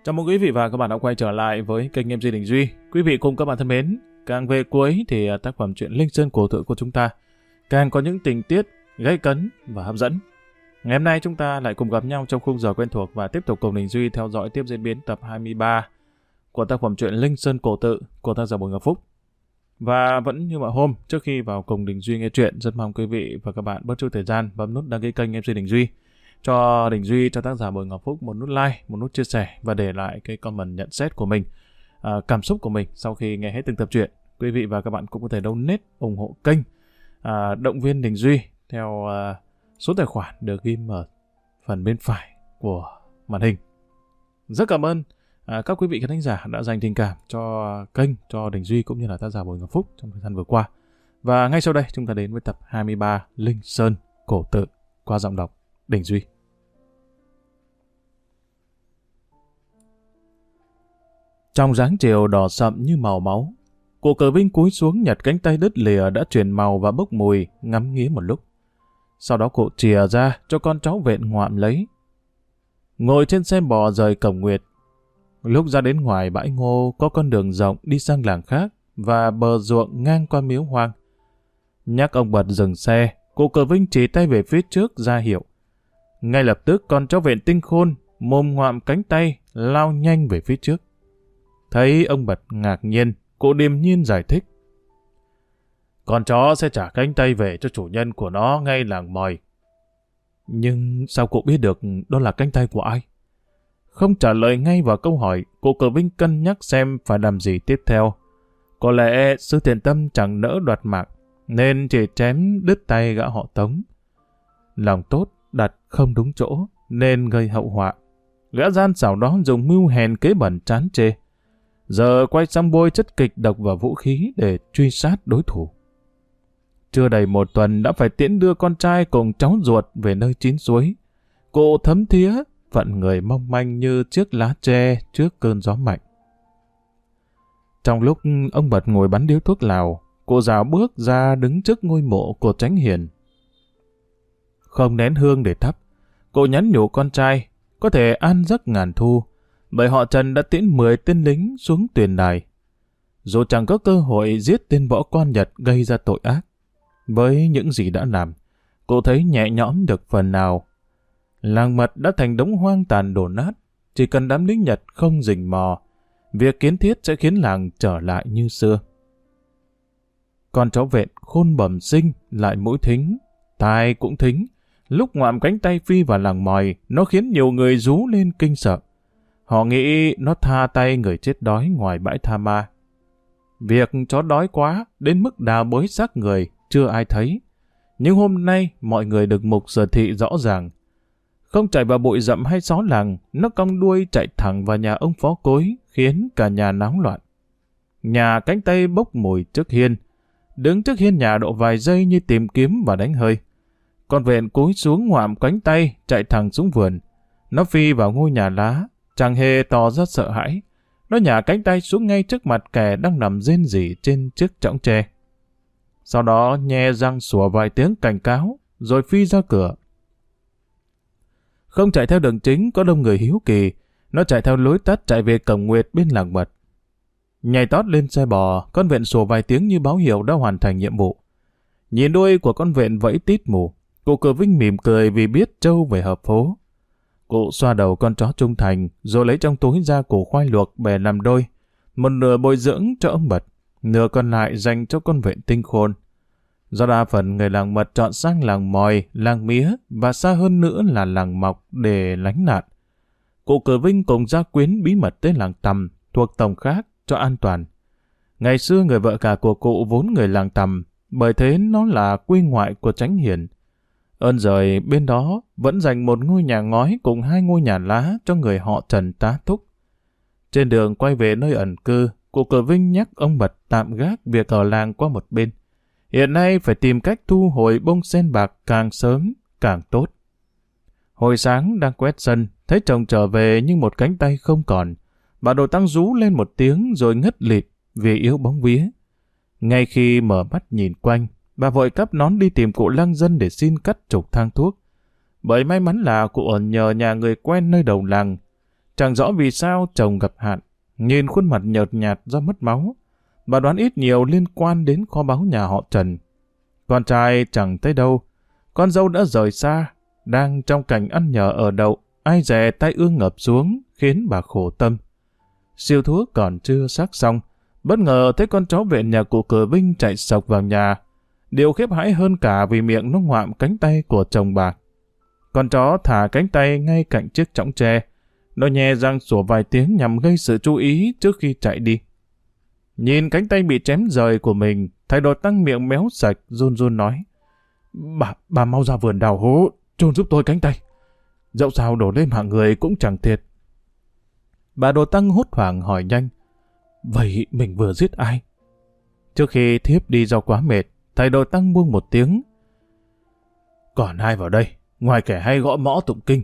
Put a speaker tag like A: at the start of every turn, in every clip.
A: Chào mừng quý vị và các bạn đã quay trở lại với kênh MC Đình Duy. Quý vị cùng các bạn thân mến, càng về cuối thì tác phẩm truyện Linh Sơn Cổ Tự của chúng ta càng có những tình tiết gay cấn và hấp dẫn. Ngày hôm nay chúng ta lại cùng gặp nhau trong khung giờ quen thuộc và tiếp tục cùng Đình Duy theo dõi tiếp diễn biến tập 23 của tác phẩm truyện Linh Sơn Cổ Tự của tác giả Bùi Ngọc Phúc. Và vẫn như mọi hôm, trước khi vào cùng Đình Duy nghe truyện, rất mong quý vị và các bạn bớt chút thời gian bấm nút đăng ký kênh MC Đình Duy, cho Đình Duy, cho tác giả Bùi Ngọc Phúc một nút like, một nút chia sẻ và để lại cái comment nhận xét của mình, cảm xúc của mình sau khi nghe hết từng tập truyện. Quý vị và các bạn cũng có thể donate ủng hộ kênh, động viên Đình Duy theo số tài khoản được ghi ở phần bên phải của màn hình. Rất cảm ơn các quý vị khán thính giả đã dành tình cảm cho kênh, cho Đình Duy cũng như là tác giả Bùi Ngọc Phúc trong thời gian vừa qua. Và ngay sau đây chúng ta đến với tập 23 Linh Sơn Cổ Tự qua giọng đọc Đình Duy. Trong dáng chiều đỏ sậm như màu máu, cụ Cờ Vinh cúi xuống nhặt cánh tay đứt lìa đã chuyển màu và bốc mùi, ngắm nghía một lúc. Sau đó cụ chìa ra cho con cháu vện ngoạm lấy. Ngồi trên xe bò rời Cổng Nguyệt. Lúc ra đến ngoài bãi ngô có con đường rộng đi sang làng khác và bờ ruộng ngang qua miếu hoang. Nhắc ông Bật dừng xe, cụ Cờ Vinh chỉ tay về phía trước ra hiệu. Ngay lập tức con cháu vện tinh khôn mồm ngoạm cánh tay lao nhanh về phía trước. Thấy ông Bật ngạc nhiên, cụ điềm nhiên giải thích. Con chó sẽ trả cánh tay về cho chủ nhân của nó ngay làng mòi. Nhưng sao cụ biết được đó là cánh tay của ai? Không trả lời ngay vào câu hỏi, cụ Cờ Vinh cân nhắc xem phải làm gì tiếp theo. Có lẽ sư thiện tâm chẳng nỡ đoạt mạng, nên chỉ chém đứt tay gã họ Tống. Lòng tốt đặt không đúng chỗ, nên gây hậu họa. Gã gian xảo đó dùng mưu hèn kế bẩn chán chê. Giờ quay sang bôi chất kịch độc vào vũ khí để truy sát đối thủ. Chưa đầy một tuần đã phải tiễn đưa con trai cùng cháu ruột về nơi chín suối. Cụ thấm thía, phận người mong manh như chiếc lá tre trước cơn gió mạnh. Trong lúc ông Bật ngồi bắn điếu thuốc lào, cụ rào bước ra đứng trước ngôi mộ của Chánh Hiền. Không nén hương để thắp, cụ nhắn nhủ con trai có thể an giấc ngàn thu, bởi họ Trần đã tiễn 10 tên lính xuống tuyền đài. Dù chẳng có cơ hội giết tên võ quan Nhật gây ra tội ác, với những gì đã làm, cụ thấy nhẹ nhõm được phần nào. Làng Mật đã thành đống hoang tàn đổ nát, chỉ cần đám lính Nhật không rình mò, việc kiến thiết sẽ khiến làng trở lại như xưa. Con cháu vện khôn bẩm sinh lại mũi thính, tai cũng thính. Lúc ngoạm cánh tay phi vào làng mòi, nó khiến nhiều người rú lên kinh sợ. Họ nghĩ nó tha tay người chết đói ngoài bãi tha ma. Việc chó đói quá đến mức đào bới xác người chưa ai thấy. Nhưng hôm nay mọi người được mục sở thị rõ ràng. Không chạy vào bụi rậm hay xó làng, nó cong đuôi chạy thẳng vào nhà ông phó cối, khiến cả nhà náo loạn. Nhà cánh tay bốc mùi trước hiên. Đứng trước hiên nhà độ vài giây như tìm kiếm và đánh hơi. Con vện cúi xuống ngoạm cánh tay, chạy thẳng xuống vườn. Nó phi vào ngôi nhà lá, chẳng hề tỏ ra sợ hãi. Nó nhả cánh tay xuống ngay trước mặt kẻ đang nằm rên rỉ trên chiếc chõng tre. Sau đó nhe răng sủa vài tiếng cảnh cáo, rồi phi ra cửa. Không chạy theo đường chính có đông người hiếu kỳ, nó chạy theo lối tắt chạy về Cổng Nguyệt bên làng Mật. Nhảy tót lên xe bò, con vện sủa vài tiếng như báo hiệu đã hoàn thành nhiệm vụ. Nhìn đuôi của con vện vẫy tít mù, cụ Cờ Vinh mỉm cười vì biết trâu về hợp phố. Cụ xoa đầu con chó trung thành, rồi lấy trong túi ra củ khoai luộc bẻ làm đôi, một nửa bồi dưỡng cho ông Bật, nửa còn lại dành cho con vện tinh khôn. Do đa phần người làng Mật chọn sang làng Mòi, làng Mía và xa hơn nữa là làng Mọc để lánh nạn. Cụ Cờ Vinh cùng gia quyến bí mật tới làng Tầm thuộc tổng khác cho an toàn. Ngày xưa người vợ cả của cụ vốn người làng Tầm, bởi thế nó là quê ngoại của Chánh Hiền. Ơn giời bên đó vẫn dành một ngôi nhà ngói cùng 2 ngôi nhà lá cho người họ Trần tá túc. Trên đường quay về nơi ẩn cư, cụ Cờ Vinh nhắc ông Bật tạm gác việc ở làng qua một bên. Hiện nay phải tìm cách thu hồi bông sen bạc càng sớm càng tốt. Hồi sáng đang quét sân, thấy chồng trở về nhưng một cánh tay không còn. Bà Đồ Tăng rú lên một tiếng rồi ngất lịm vì yếu bóng vía. Ngay khi mở mắt nhìn quanh, bà vội cắp nón đi tìm cụ Lăng Dân để xin cắt trục thang thuốc. Bởi may mắn là cụ ở nhờ nhà người quen nơi đầu làng. Chẳng rõ vì sao chồng gặp hạn, nhìn khuôn mặt nhợt nhạt do mất máu. Bà đoán ít nhiều liên quan đến kho báu nhà họ Trần. Con trai chẳng thấy đâu, con dâu đã rời xa, đang trong cảnh ăn nhờ ở đậu, ai dè tai ương ngập xuống, khiến bà khổ tâm. Siêu thuốc còn chưa sắc xong, bất ngờ thấy con chó viện nhà cụ Cửa Vinh chạy sộc vào nhà. Điều khiếp hãi hơn cả vì miệng nó ngoạm cánh tay của chồng bà. Con chó thả cánh tay ngay cạnh chiếc chõng tre. Nó nhe răng sủa vài tiếng nhằm gây sự chú ý trước khi chạy đi. Nhìn cánh tay bị chém rời của mình, thầy Đồ Tăng miệng méo sạch, run run nói: Bà mau ra vườn đào hố, chôn giúp tôi cánh tay. Dẫu sao đổ lên hạng người cũng chẳng thiệt. Bà Đồ Tăng hốt hoảng hỏi nhanh: Vậy mình vừa giết ai? Trước khi thiếp đi do quá mệt, thầy Đồ Tăng buông một tiếng: Còn ai vào đây, ngoài kẻ hay gõ mõ tụng kinh?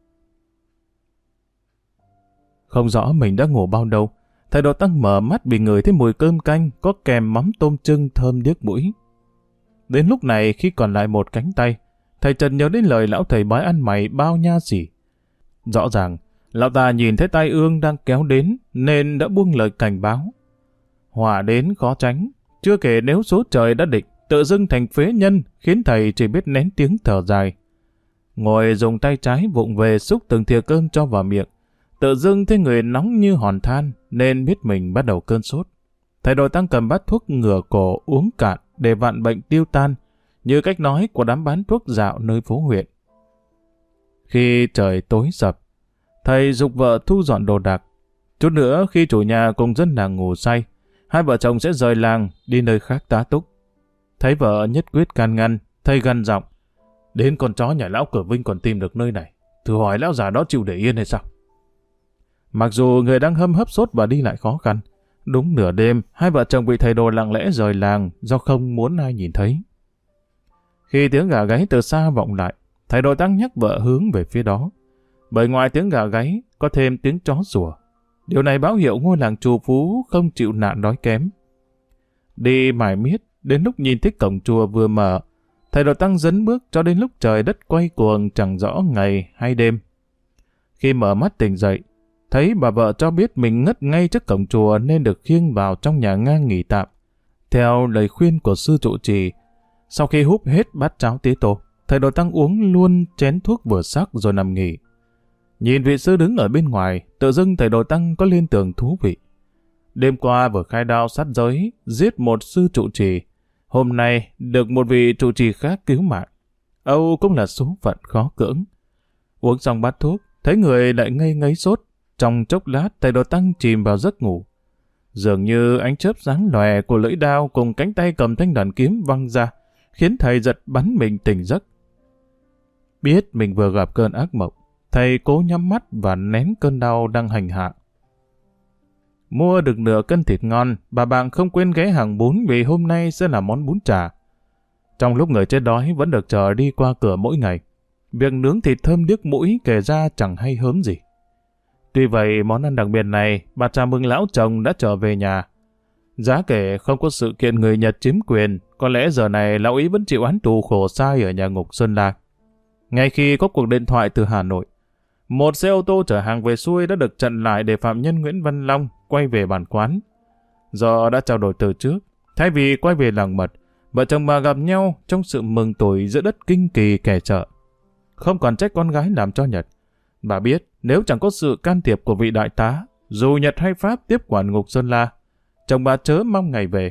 A: Không rõ mình đã ngủ bao lâu, thầy Đồ Tăng mở mắt bị ngửi thấy mùi cơm canh có kèm mắm tôm trưng thơm điếc mũi. Đến lúc này khi còn lại một cánh tay, thầy Trần nhớ đến lời lão thầy bói ăn mày bao nha xỉ. Rõ ràng, lão ta nhìn thấy tai ương đang kéo đến nên đã buông lời cảnh báo. Họa đến khó tránh, chưa kể nếu số trời đã định, tự dưng thành phế nhân khiến thầy chỉ biết nén tiếng thở dài. Ngồi dùng tay trái vụng về xúc từng thìa cơm cho vào miệng. Tự dưng thấy người nóng như hòn than nên biết mình bắt đầu cơn sốt. Thầy Đồ Tăng cầm bát thuốc ngửa cổ uống cạn để vạn bệnh tiêu tan, như cách nói của đám bán thuốc dạo nơi phố huyện. Khi trời tối sập, thầy giục vợ thu dọn đồ đạc. Chút nữa khi chủ nhà cùng dân làng ngủ say, hai vợ chồng sẽ rời làng đi nơi khác tá túc. Thấy vợ nhất quyết can ngăn, thầy gằn giọng: Đến con chó nhà lão Cửa Vinh còn tìm được nơi này, thử hỏi lão già đó chịu để yên hay sao? Mặc dù người đang hâm hấp sốt và đi lại khó khăn, đúng nửa đêm, hai vợ chồng bị thầy Đồ lặng lẽ rời làng do không muốn ai nhìn thấy. Khi tiếng gà gáy từ xa vọng lại, thầy Đồ Tăng nhắc vợ hướng về phía đó. Bởi ngoài tiếng gà gáy, có thêm tiếng chó sủa. Điều này báo hiệu ngôi làng trù phú không chịu nạn đói kém. Đi mải miết, đến lúc nhìn thấy cổng chùa vừa mở, thầy Đồ Tăng dấn bước cho đến lúc trời đất quay cuồng chẳng rõ ngày hay đêm. Khi mở mắt tỉnh dậy, thấy bà vợ cho biết mình ngất ngay trước cổng chùa nên được khiêng vào trong nhà ngang nghỉ tạm. Theo lời khuyên của sư trụ trì, sau khi húp hết bát cháo tía tô, thầy Đồ Tăng uống luôn chén thuốc vừa sắc rồi nằm nghỉ. Nhìn vị sư đứng ở bên ngoài, tự dưng thầy Đồ Tăng có liên tưởng thú vị. Đêm qua vừa khai đao sát giới, giết một sư trụ trì. Hôm nay được một vị trụ trì khác cứu mạng. Âu cũng là số phận khó cưỡng. Uống xong bát thuốc, thấy người lại ngây ngấy sốt. Trong chốc lát, thầy Đồ Tăng chìm vào giấc ngủ. Dường như ánh chớp sáng lòe của lưỡi đao cùng cánh tay cầm thanh đoàn kiếm văng ra, khiến thầy giật bắn mình tỉnh giấc. Biết mình vừa gặp cơn ác mộng, thầy cố nhắm mắt và nén cơn đau đang hành hạ. Mua được nửa cân thịt ngon, bà Bàng không quên ghé hàng bún vì hôm nay sẽ là món bún chả. Trong lúc người chết đói vẫn được chờ đi qua cửa mỗi ngày, việc nướng thịt thơm điếc mũi kể ra chẳng hay hớm gì. Tuy vậy, món ăn đặc biệt này, bà chào mừng lão chồng đã trở về nhà. Giá kể không có sự kiện người Nhật chiếm quyền, có lẽ giờ này lão ý vẫn chịu án tù khổ sai ở nhà ngục Sơn La. Ngay khi có cuộc điện thoại từ Hà Nội, một xe ô tô chở hàng về xuôi đã được chặn lại để phạm nhân Nguyễn Văn Long quay về bản quán. Do đã trao đổi từ trước, thay vì quay về làng mật, vợ chồng bà gặp nhau trong sự mừng tuổi giữa đất kinh kỳ kẻ chợ. Không còn trách con gái làm cho Nhật. Bà biết nếu chẳng có sự can thiệp của vị đại tá, dù Nhật hay Pháp tiếp quản ngục Sơn La, chồng bà chớ mong ngày về.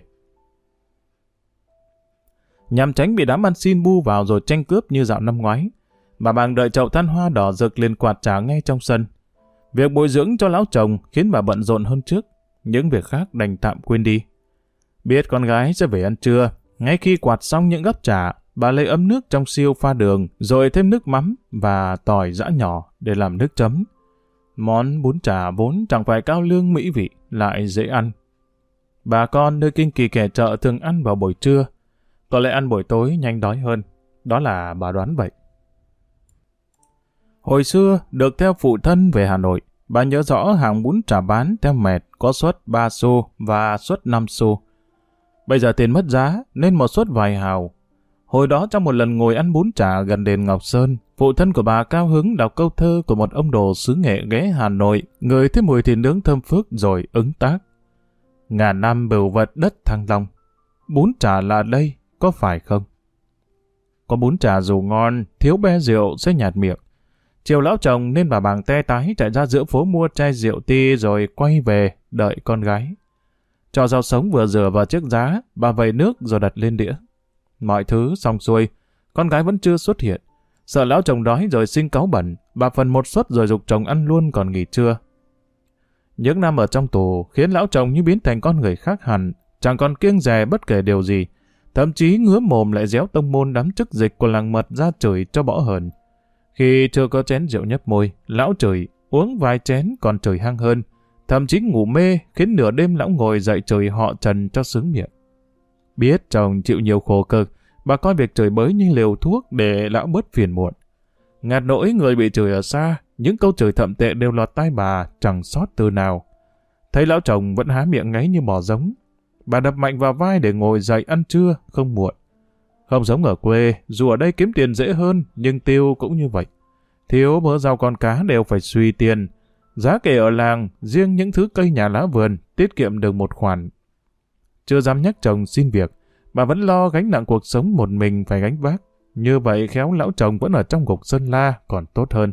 A: Nhằm tránh bị đám ăn xin bu vào rồi tranh cướp như dạo năm ngoái, bà Bàng đợi chậu than hoa đỏ rực liền quạt trà ngay trong sân. Việc bồi dưỡng cho lão chồng khiến bà bận rộn hơn trước, những việc khác đành tạm quên đi. Biết con gái sẽ về ăn trưa, ngay khi quạt xong những gắp trà, bà lấy ấm nước trong siêu pha đường, rồi thêm nước mắm và tỏi giã nhỏ để làm nước chấm. Món bún chả vốn chẳng phải cao lương mỹ vị, lại dễ ăn. Bà con nơi kinh kỳ kẻ chợ thường ăn vào buổi trưa, có lẽ ăn buổi tối nhanh đói hơn. Đó là bà đoán vậy. Hồi xưa, được theo phụ thân về Hà Nội, bà nhớ rõ hàng bún chả bán theo mẹt có suất 3 xu và suất 5 xu. Bây giờ tiền mất giá nên một suất vài hào. Hồi đó trong một lần ngồi ăn bún chả gần đền Ngọc Sơn, phụ thân của bà cao hứng đọc câu thơ của một ông đồ xứ Nghệ ghé Hà Nội, ngửi thấy mùi thịt nướng thơm phức rồi ứng tác. Ngàn năm bửu vật đất Thăng Long, bún chả là đây, có phải không? Có bún chả dù ngon, thiếu be rượu sẽ nhạt miệng. Chiều lão chồng nên bà Bàng te tái chạy ra giữa phố mua chai rượu ti rồi quay về đợi con gái. Cho rau sống vừa rửa vào chiếc giá, bà vẩy nước rồi đặt lên đĩa. Mọi thứ xong xuôi, con gái vẫn chưa xuất hiện. Sợ lão chồng đói rồi sinh cáu bẩn, bà phần một suất rồi giục chồng ăn luôn còn nghỉ trưa. Những năm ở trong tù khiến lão chồng như biến thành con người khác hẳn, chẳng còn kiêng dè bất kể điều gì. Thậm chí ngứa mồm lại déo tông môn đám chức dịch của làng Mật ra chửi cho bỏ hờn. Khi chưa có chén rượu nhấp môi, lão chửi, uống vài chén còn chửi hăng hơn. Thậm chí ngủ mê khiến nửa đêm lão ngồi dậy chửi họ Trần cho sướng miệng. Biết chồng chịu nhiều khổ cực, bà coi việc chửi bới như liều thuốc để lão bớt phiền muộn. Ngạt nỗi người bị chửi ở xa, những câu chửi thậm tệ đều lọt tai bà chẳng sót từ nào. Thấy lão chồng vẫn há miệng ngáy như bò giống, bà đập mạnh vào vai để ngồi dậy ăn trưa không muộn. Không giống ở quê, dù ở đây kiếm tiền dễ hơn, nhưng tiêu cũng như vậy. Thiếu mớ rau con cá đều phải suy tiền. Giá kể ở làng, riêng những thứ cây nhà lá vườn, tiết kiệm được một khoản. Chưa dám nhắc chồng xin việc, bà vẫn lo gánh nặng cuộc sống một mình phải gánh vác. Như vậy khéo lão chồng vẫn ở trong ngục Sơn La còn tốt hơn.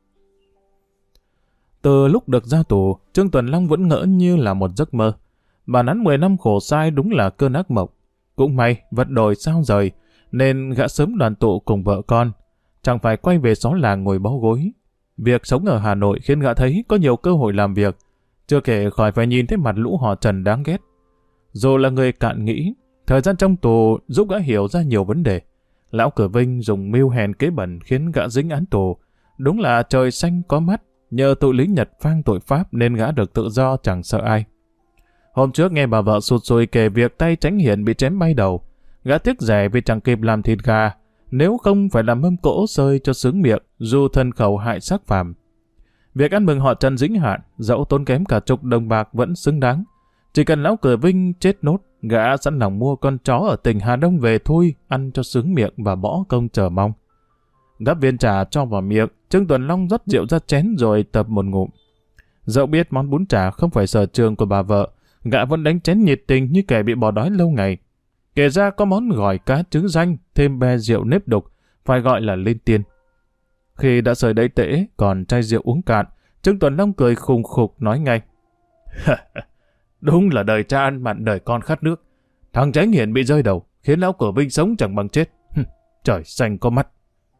A: Từ lúc được ra tù, Trương Tuần Long vẫn ngỡ như là một giấc mơ. Bản án 10 năm khổ sai đúng là cơn ác mộng. Cũng may, vật đổi sao rời, nên gã sớm đoàn tụ cùng vợ con. Chẳng phải quay về xó làng ngồi bó gối. Việc sống ở Hà Nội khiến gã thấy có nhiều cơ hội làm việc. Chưa kể khỏi phải nhìn thấy mặt lũ họ Trần đáng ghét. Dù là người cạn nghĩ, thời gian trong tù giúp gã hiểu ra nhiều vấn đề. Lão Cửa Vinh dùng mưu hèn kế bẩn khiến gã dính án tù. Đúng là trời xanh có mắt, nhờ tụi lính Nhật phang tội Pháp nên gã được tự do chẳng sợ ai. Hôm trước nghe bà vợ sụt sùi kể việc tay Chánh Hiền bị chém bay đầu. Gã tiếc rẻ vì chẳng kịp làm thịt gà, nếu không phải làm mâm cỗ sơi cho sướng miệng, dù thân khẩu hại xác phàm. Việc ăn mừng họ Trần dính hạn, dẫu tốn kém cả chục đồng bạc vẫn xứng đáng. Chỉ cần lão Cửa Vinh chết nốt, gã sẵn lòng mua con chó ở tỉnh Hà Đông về thôi, ăn cho sướng miệng và bỏ công chờ mong. Gắp viên trà cho vào miệng, Trương Tuần Long rót rượu ra chén rồi tập một ngụm. Dẫu biết món bún chả không phải sở trường của bà vợ, gã vẫn đánh chén nhiệt tình như kẻ bị bỏ đói lâu ngày. Kể ra có món gỏi cá trứng danh, thêm be rượu nếp đục, phải gọi là lên tiên. Khi đã sời đẫy tễ, còn chai rượu uống cạn, Trương Tuần Long cười khùng khục nói ngay. Đúng là đời cha ăn mặn đời con khát nước. Thằng Chánh Hiền bị rơi đầu, khiến lão Cửa Vinh sống chẳng bằng chết. Trời xanh có mắt.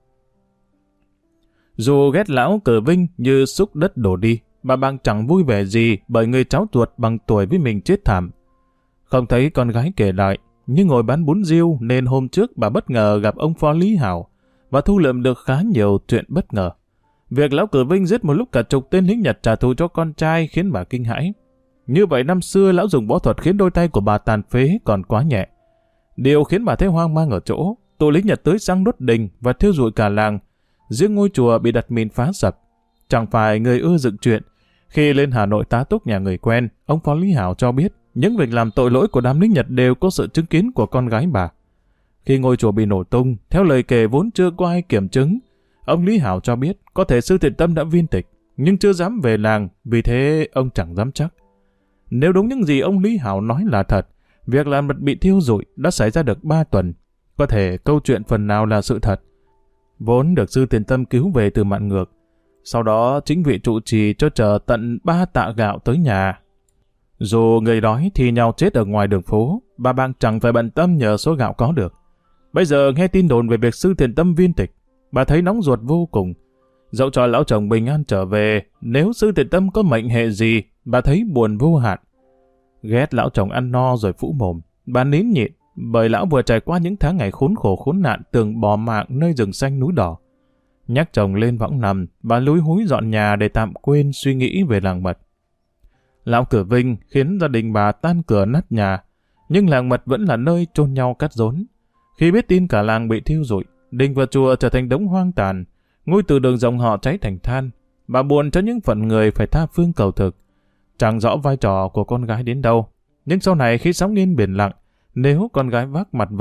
A: Dù ghét lão Cửa Vinh như xúc đất đổ đi, bà Bàng chẳng vui vẻ gì bởi người cháu ruột bằng tuổi với mình chết thảm. Không thấy con gái kể lại, nhưng ngồi bán bún riêu nên hôm trước bà bất ngờ gặp ông Phó Lý Hảo và thu lượm được khá nhiều chuyện bất ngờ. Việc lão Cửa Vinh giết một lúc cả chục tên lính Nhật trả thù cho con trai khiến bà kinh hãi. Như vậy năm xưa lão dùng võ thuật khiến đôi tay của bà tàn phế còn quá nhẹ. Điều khiến bà thấy hoang mang ở chỗ, tụi lính Nhật tới sang đốt đình và thiêu rụi cả làng. Riêng ngôi chùa bị đặt mìn phá sập. Chẳng phải người ưa dựng chuyện. Khi lên Hà Nội tá túc nhà người quen, ông Phó Lý Hảo cho biết những việc làm tội lỗi của đám lính Nhật đều có sự chứng kiến của con gái bà. Khi ngôi chùa bị nổ tung, theo lời kể vốn chưa có ai kiểm chứng, ông Lý Hảo cho biết có thể Sư Thiện Tâm đã viên tịch, nhưng chưa dám về làng, vì thế ông chẳng dám chắc. Nếu đúng những gì ông Lý Hảo nói là thật, việc làng Mật bị thiêu rụi đã xảy ra được 3 tuần. Có thể câu chuyện phần nào là sự thật. Vốn được Sư Thiện Tâm cứu về từ mạn ngược. Sau đó chính vị trụ trì cho chờ tận 3 tạ gạo tới nhà. Dù người đói thì nhau chết ở ngoài đường phố, bà Bàng chẳng phải bận tâm nhờ số gạo có được. Bây giờ nghe tin đồn về việc Sư Thiện Tâm viên tịch, bà thấy nóng ruột vô cùng. Dẫu cho lão chồng bình an trở về, nếu Sư Thiện Tâm có mệnh hệ gì, bà thấy buồn vô hạn. Ghét lão chồng ăn no rồi phũ mồm, bà nín nhịn, bởi lão vừa trải qua những tháng ngày khốn khổ khốn nạn tường bỏ mạng nơi rừng xanh núi đỏ. Nhắc chồng lên võng nằm, bà lúi húi dọn nhà để tạm quên suy nghĩ về làng Mật. Lão Cửa Vinh khiến gia đình bà tan cửa nát nhà, nhưng làng Mật vẫn là nơi chôn nhau cắt rốn. Khi biết tin cả làng bị thiêu rụi, đình và chùa trở thành đống hoang tàn, ngôi từ đường dòng họ cháy thành than, bà buồn cho những phận người phải tha phương cầu thực. Chẳng rõ vai trò của con gái đến đâu, nhưng sau này khi sóng yên biển lặng, nếu con gái vác mặt về,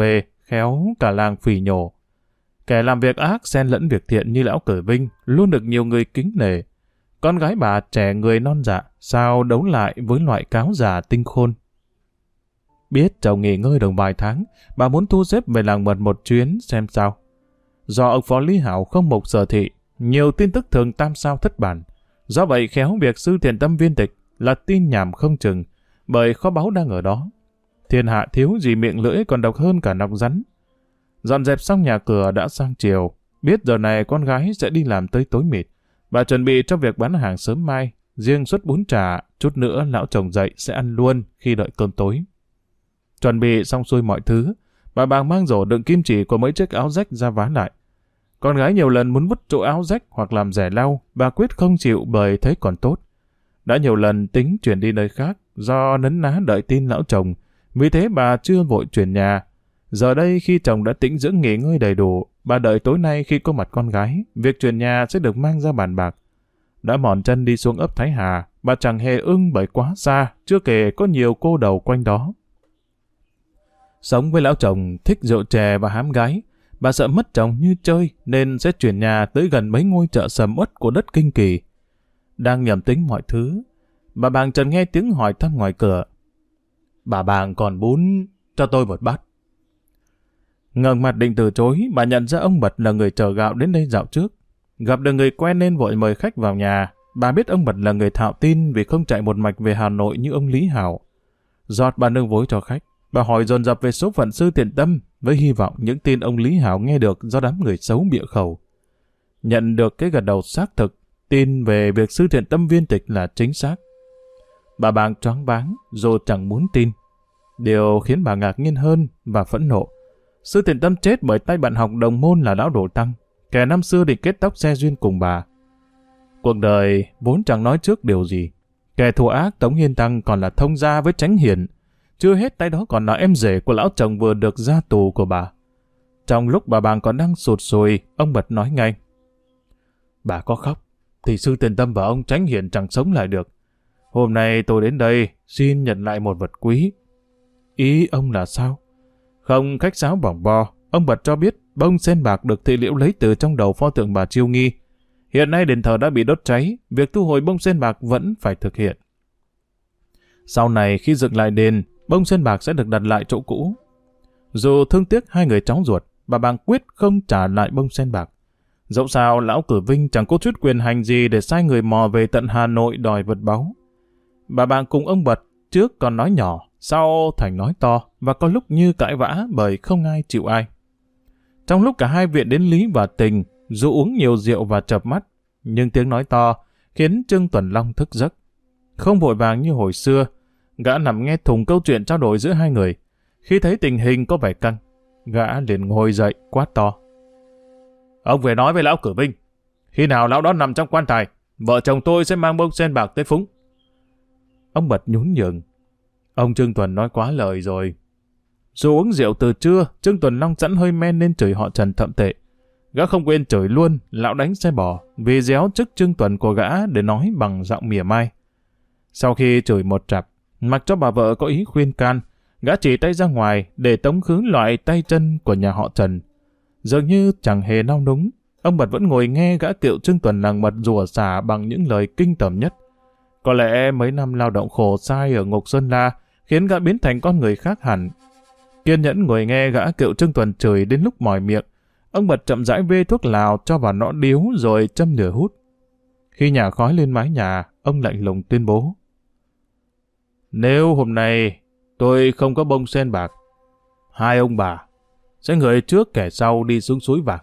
A: khéo cả làng phỉ nhổ. Kẻ làm việc ác xen lẫn việc thiện như lão Cử Vinh luôn được nhiều người kính nể. Con gái bà trẻ người non dạ, sao đấu lại với loại cáo già tinh khôn. Biết chồng nghỉ ngơi được vài tháng, bà muốn thu xếp về làng mật một chuyến xem sao. Do ông Phó Lý Hảo không mục sở thị, nhiều tin tức thường tam sao thất bản. Do vậy khéo việc Sư Thiện Tâm viên tịch là tin nhảm không chừng, bởi kho báu đang ở đó. Thiên hạ thiếu gì miệng lưỡi còn độc hơn cả nọc rắn. Dọn dẹp xong nhà cửa đã sang chiều, biết giờ này con gái sẽ đi làm tới tối mịt. Bà chuẩn bị cho việc bán hàng sớm mai, riêng suất bún chả, chút nữa lão chồng dậy sẽ ăn luôn khi đợi cơm tối. Chuẩn bị xong xuôi mọi thứ, bà bàng mang rổ đựng kim chỉ của mấy chiếc áo rách ra vá lại. Con gái nhiều lần muốn vứt chỗ áo rách hoặc làm rẻ lau, bà quyết không chịu bởi thấy còn tốt. Đã nhiều lần tính chuyển đi nơi khác do nấn ná đợi tin lão chồng, vì thế bà chưa vội chuyển nhà. Giờ đây khi chồng đã tĩnh dưỡng nghỉ ngơi đầy đủ, bà đợi tối nay khi có mặt con gái, việc chuyển nhà sẽ được mang ra bàn bạc. Đã mòn chân đi xuống ấp Thái Hà, bà chẳng hề ưng bởi quá xa, chưa kể có nhiều cô đầu quanh đó. Sống với lão chồng thích rượu chè và hám gái, bà sợ mất chồng như chơi nên sẽ chuyển nhà tới gần mấy ngôi chợ sầm uất của đất Kinh Kỳ. Đang nhầm tính mọi thứ, bà bàng chợt nghe tiếng hỏi thăm ngoài cửa. Bà bàng còn bún, cho tôi một bát. Ngẩng mặt định từ chối, bà nhận ra ông Bật là người chở gạo đến đây dạo trước. Gặp được người quen nên vội mời khách vào nhà. Bà biết ông Bật là người thạo tin vì không chạy một mạch về Hà Nội như ông Lý Hảo. Giọt bà nương vối cho khách, bà hỏi dồn dập về số phận Sư Thiện Tâm với hy vọng những tin ông Lý Hảo nghe được do đám người xấu bịa khẩu. Nhận được cái gật đầu xác thực, tin về việc Sư Thiện Tâm viên tịch là chính xác. Bà bàng choáng váng dù chẳng muốn tin. Điều khiến bà ngạc nhiên hơn và phẫn nộ, Sư Thiện Tâm chết bởi tay bạn học đồng môn là lão Đồ Tăng, kẻ năm xưa định kết tóc xe duyên cùng bà. Cuộc đời vốn chẳng nói trước điều gì. Kẻ thù ác Tống Hiên Tăng còn là thông gia với Chánh Hiền. Chưa hết tay đó còn là em rể của lão chồng vừa được ra tù của bà. Trong lúc bà bàng còn đang sụt sùi, ông Bật nói ngay. Bà có khóc, thì Sư Thiện Tâm và ông Chánh Hiền chẳng sống lại được. Hôm nay tôi đến đây xin nhận lại một vật quý. Ý ông là sao? Không khách sáo vòng vo, ông Bật cho biết bông sen bạc được thị liễu lấy từ trong đầu pho tượng bà Chiêu Nghi. Hiện nay đền thờ đã bị đốt cháy, việc thu hồi bông sen bạc vẫn phải thực hiện. Sau này khi dựng lại đền, bông sen bạc sẽ được đặt lại chỗ cũ. Dù thương tiếc hai người cháu ruột, bà bàng quyết không trả lại bông sen bạc. Dẫu sao lão Cử Vinh chẳng có chút quyền hành gì để sai người mò về tận Hà Nội đòi vật báu. Bà bàng cùng ông Bật trước còn nói nhỏ, sau thành nói to và có lúc như cãi vã bởi không ai chịu ai. Trong lúc cả hai viện đến lý và tình, dù uống nhiều rượu và chợp mắt, nhưng tiếng nói to khiến Trương Tuần Long thức giấc. Không vội vàng như hồi xưa, gã nằm nghe thùng câu chuyện trao đổi giữa hai người. Khi thấy tình hình có vẻ căng, gã liền ngồi dậy quát to. Ông về nói với lão Cử Vinh, khi nào lão đó nằm trong quan tài, vợ chồng tôi sẽ mang bông sen bạc tới phúng. Ông Bật nhún nhường. Ông Trương Tuần nói quá lời rồi. Dù uống rượu từ trưa, Trương Tuần Long sẵn hơi men nên chửi họ Trần thậm tệ. Gã không quên chửi luôn lão đánh xe bò vì déo chức Trương Tuần của gã để nói bằng giọng mỉa mai. Sau khi chửi một trặp, mặc cho bà vợ có ý khuyên can, gã chỉ tay ra ngoài để tống khứ loại tay chân của nhà họ Trần. Dường như chẳng hề nao núng, ông Bật vẫn ngồi nghe gã cựu Trương Tuần lằng mật rủa xả bằng những lời kinh tởm nhất. Có lẽ mấy năm lao động khổ sai ở ngục Sơn La khiến gã biến thành con người khác hẳn. Kiên nhẫn ngồi nghe gã cựu Trương Tuần chửi đến lúc mỏi miệng, ông Bật chậm rãi vê thuốc lào cho vào nõ điếu rồi châm lửa hút. Khi nhả khói lên mái nhà, ông lạnh lùng tuyên bố. Nếu hôm nay tôi không có bông sen bạc, hai ông bà sẽ người trước kẻ sau đi xuống suối vàng.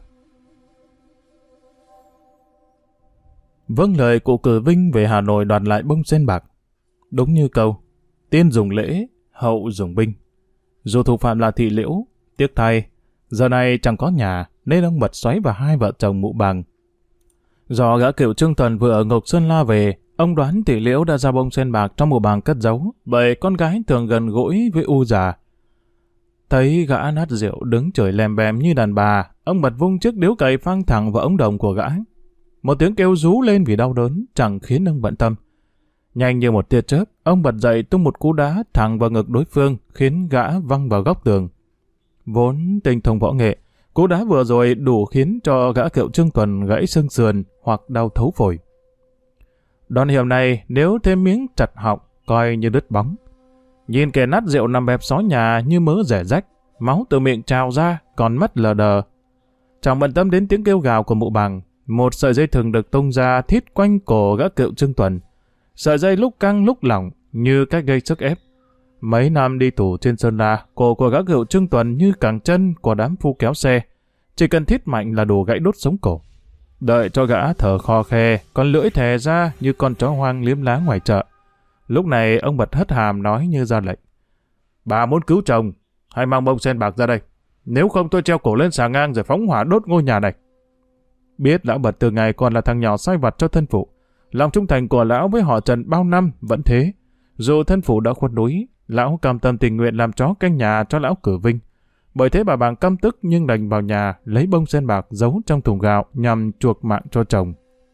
A: Vâng lời cụ Cử Vinh về Hà Nội đoạt lại bông sen bạc. Đúng như câu, tiên dùng lễ, hậu dùng binh. Dù thủ phạm là thị liễu, tiếc thay, giờ này chẳng có nhà nên ông Bật xoáy vào hai vợ chồng mụ bàng. Do gã cựu Trương Tuần vừa ở ngục Sơn La về, ông đoán thị liễu đã ra bông sen bạc trong mụ bàng cất giấu, bởi con gái thường gần gũi với u già. Thấy gã nát rượu đứng chửi lèm bèm như đàn bà, ông Bật vung chiếc điếu cày phang thẳng vào ống đồng của gã. Một tiếng kêu rú lên vì đau đớn chẳng khiến ông bận tâm. Nhanh như một tia chớp, ông bật dậy tung một cú đá thẳng vào ngực đối phương khiến gã văng vào góc tường. Vốn tinh thông võ nghệ, cú đá vừa rồi đủ khiến cho gã Kiệu Trương Tuần gãy xương sườn hoặc đau thấu phổi. Đòn hiểm này nếu thêm miếng chặt họng coi như đứt bóng. Nhìn kẻ nát rượu nằm bẹp xó nhà như mớ rẻ rách, máu từ miệng trào ra, còn mắt lờ đờ. Chẳng bận tâm đến tiếng kêu gào của mụ bằng, một sợi dây thừng được tung ra thít quanh cổ gã Kiệu Trương Tuần. Sợi dây lúc căng lúc lỏng như cách gây sức ép. Mấy năm đi tù trên Sơn La, cổ của gã Kiệu Trương Tuần như cẳng chân của đám phu kéo xe. Chỉ cần thít mạnh là đủ gãy đốt sống cổ. Đợi cho gã thở khò khe, con lưỡi thè ra như con chó hoang liếm lá ngoài chợ. Lúc này ông bật hất hàm nói như ra lệnh. Bà muốn cứu chồng, hãy mang bông sen bạc ra đây. Nếu không tôi treo cổ lên xà ngang rồi phóng hỏa đốt ngôi nhà này. Biết lão Bật từ ngày còn là thằng nhỏ sai vặt cho thân phụ, lòng trung thành của lão với họ Trần bao năm vẫn thế. Dù thân phụ đã khuất núi, lão cam tâm tình nguyện làm chó canh nhà cho lão Cử Vinh. Bởi thế bà Bàng căm tức nhưng đành vào nhà lấy bông sen bạc giấu trong thùng gạo nhằm chuộc mạng cho chồng.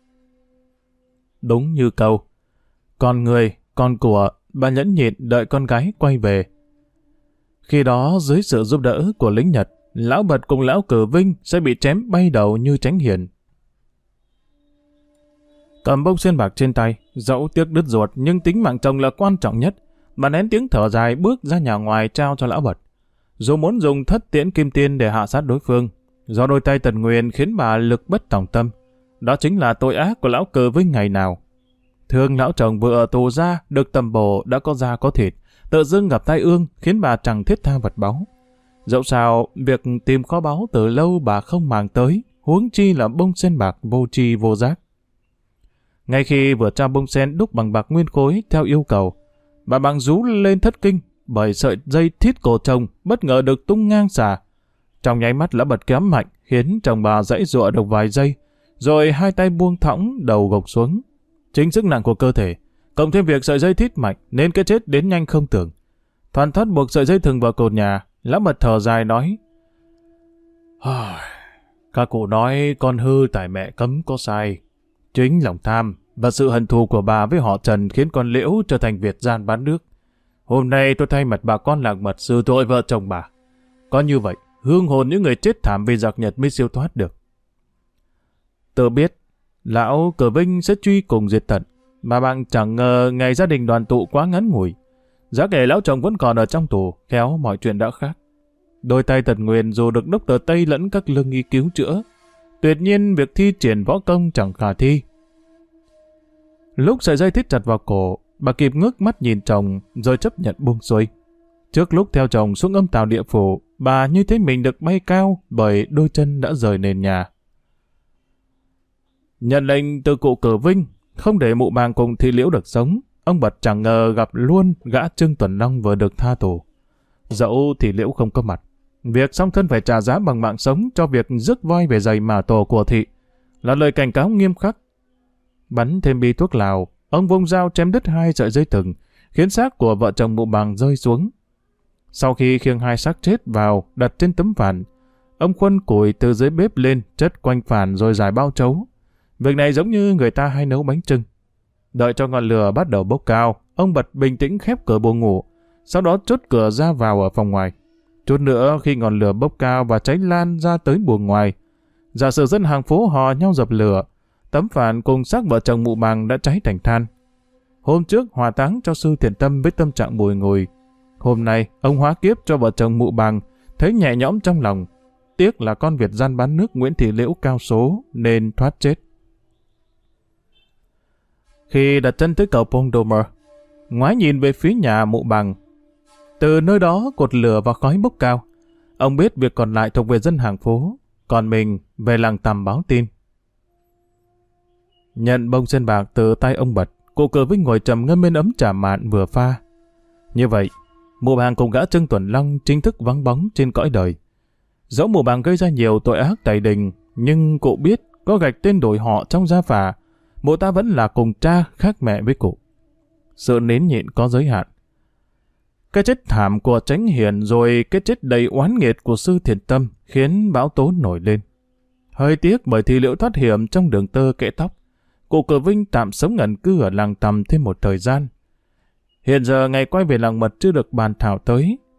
A: Đúng như câu, con người, con của, bà nhẫn nhịn đợi con gái quay về. Khi đó dưới sự giúp đỡ của lính Nhật, lão Bật cùng lão Cử Vinh sẽ bị chém bay đầu như Tránh Hiền. Cầm bông sen bạc trên tay, dẫu tiếc đứt ruột nhưng tính mạng chồng là quan trọng nhất. Bà nén tiếng thở dài bước ra nhà ngoài trao cho lão Bật. Dù muốn dùng thất tiễn kim tiên để hạ sát đối phương, do đôi tay tần nguyền khiến bà lực bất tòng tâm. Đó chính là tội ác của lão Cử Vinh ngày nào. Thương lão chồng vừa ở tù ra, được tầm bổ đã có da có thịt, tự dưng gặp tai ương khiến bà chẳng thiết tha vật báu. Dẫu sao, việc tìm kho báu từ lâu bà không màng tới, huống chi là bông sen bạc vô tri vô giác. Ngay khi vừa trao bông sen đúc bằng bạc nguyên khối theo yêu cầu, bà Bàng rú lên thất kinh bởi sợi dây thít cổ chồng bất ngờ được tung ngang xà. Trong nháy mắt lão Bật kéo mạnh khiến chồng bà giãy giụa được vài giây, rồi hai tay buông thõng đầu gục xuống. Chính sức nặng của cơ thể, cộng thêm việc sợi dây thít mạnh nên cái chết đến nhanh không tưởng. Thoăn thoắt buộc sợi dây thừng vào cột nhà, lão Bật thở dài nói: Các cụ nói con hư tại mẹ cấm có sai. Chính lòng tham và sự hận thù của bà với họ Trần khiến con Liễu trở thành Việt gian bán nước. Hôm nay tôi thay mặt bà con Lạc Mật xử tội vợ chồng bà. Có như vậy, hương hồn những người chết thảm vì giặc Nhật mới siêu thoát được. Tôi biết, lão Cử Vinh sẽ truy cùng diệt tận, mà bạn chẳng ngờ ngày gia đình đoàn tụ quá ngắn ngủi. Giá kể lão chồng vẫn còn ở trong tù, khéo mọi chuyện đã khác. Đôi tay Tần Nguyền dù được đốc tờ Tây lẫn các lương y cứu chữa, tuyệt nhiên việc thi triển võ công chẳng khả thi. Lúc sợi dây thít chặt vào cổ, bà kịp ngước mắt nhìn chồng rồi chấp nhận buông xuôi. Trước lúc theo chồng xuống âm tào địa phủ, bà như thấy mình được bay cao bởi đôi chân đã rời nền nhà. Nhận lệnh từ cụ Cử Vinh, không để mụ Bàng cùng Thị Liễu được sống, ông Bật chẳng ngờ gặp luôn gã Trương Tuần Long vừa được tha tù. Dẫu Thị Liễu không có mặt, việc song thân phải trả giá bằng mạng sống cho việc rước voi về giày mả tổ của Thị là lời cảnh cáo nghiêm khắc. Bắn thêm bi thuốc lào, ông vung dao chém đứt hai sợi dây thừng, khiến xác của vợ chồng mụ Bàng rơi xuống. Sau khi khiêng hai xác chết vào đặt trên tấm phản, ông khuân củi từ dưới bếp lên chất quanh phản rồi rải bao trấu. Việc này giống như người ta hay nấu bánh chưng. Đợi cho ngọn lửa bắt đầu bốc cao, ông Bật bình tĩnh khép cửa buồng ngủ, sau đó chốt cửa ra vào ở phòng ngoài. Chút nữa khi ngọn lửa bốc cao và cháy lan ra tới buồng ngoài, giả sử dân hàng phố hò nhau dập lửa, tấm phản cùng xác vợ chồng mụ Bàng đã cháy thành than. Hôm trước hỏa táng cho sư Thiện Tâm với tâm trạng bùi ngùi. Hôm nay ông hóa kiếp cho vợ chồng mụ Bàng, thấy nhẹ nhõm trong lòng. Tiếc là con Việt gian bán nước Nguyễn Thị Liễu cao số nên thoát chết. Khi đặt chân tới cầu Pont Domer, ngoái nhìn về phía nhà mụ Bàng, từ nơi đó cột lửa và khói bốc cao. Ông biết việc còn lại thuộc về dân hàng phố, còn mình về làng tằm báo tin. Nhận bông sen bạc từ tay ông Bật, cụ Cử Vinh ngồi trầm ngâm bên ấm trà mạn vừa pha. Như vậy, mụ Bàng cùng gã Trương Tuần Long chính thức vắng bóng trên cõi đời. Dẫu mụ Bàng gây ra nhiều tội ác tày đình, nhưng cụ biết có gạch tên đổi họ trong gia phả, mụ ta vẫn là cùng cha khác mẹ với cụ. Sự nến nhịn có giới hạn. Cái chết thảm của Tránh Hiền rồi cái chết đầy oán nghiệt của sư Thiện Tâm khiến bão tố nổi lên. Hơi tiếc bởi Thị Liễu thoát hiểm trong đường tơ kẽ tóc, cụ Cử Vinh tạm sống ẩn cư ở làng tằm thêm một thời gian. Hiện giờ ngày quay về làng Mật chưa được bàn thảo tới,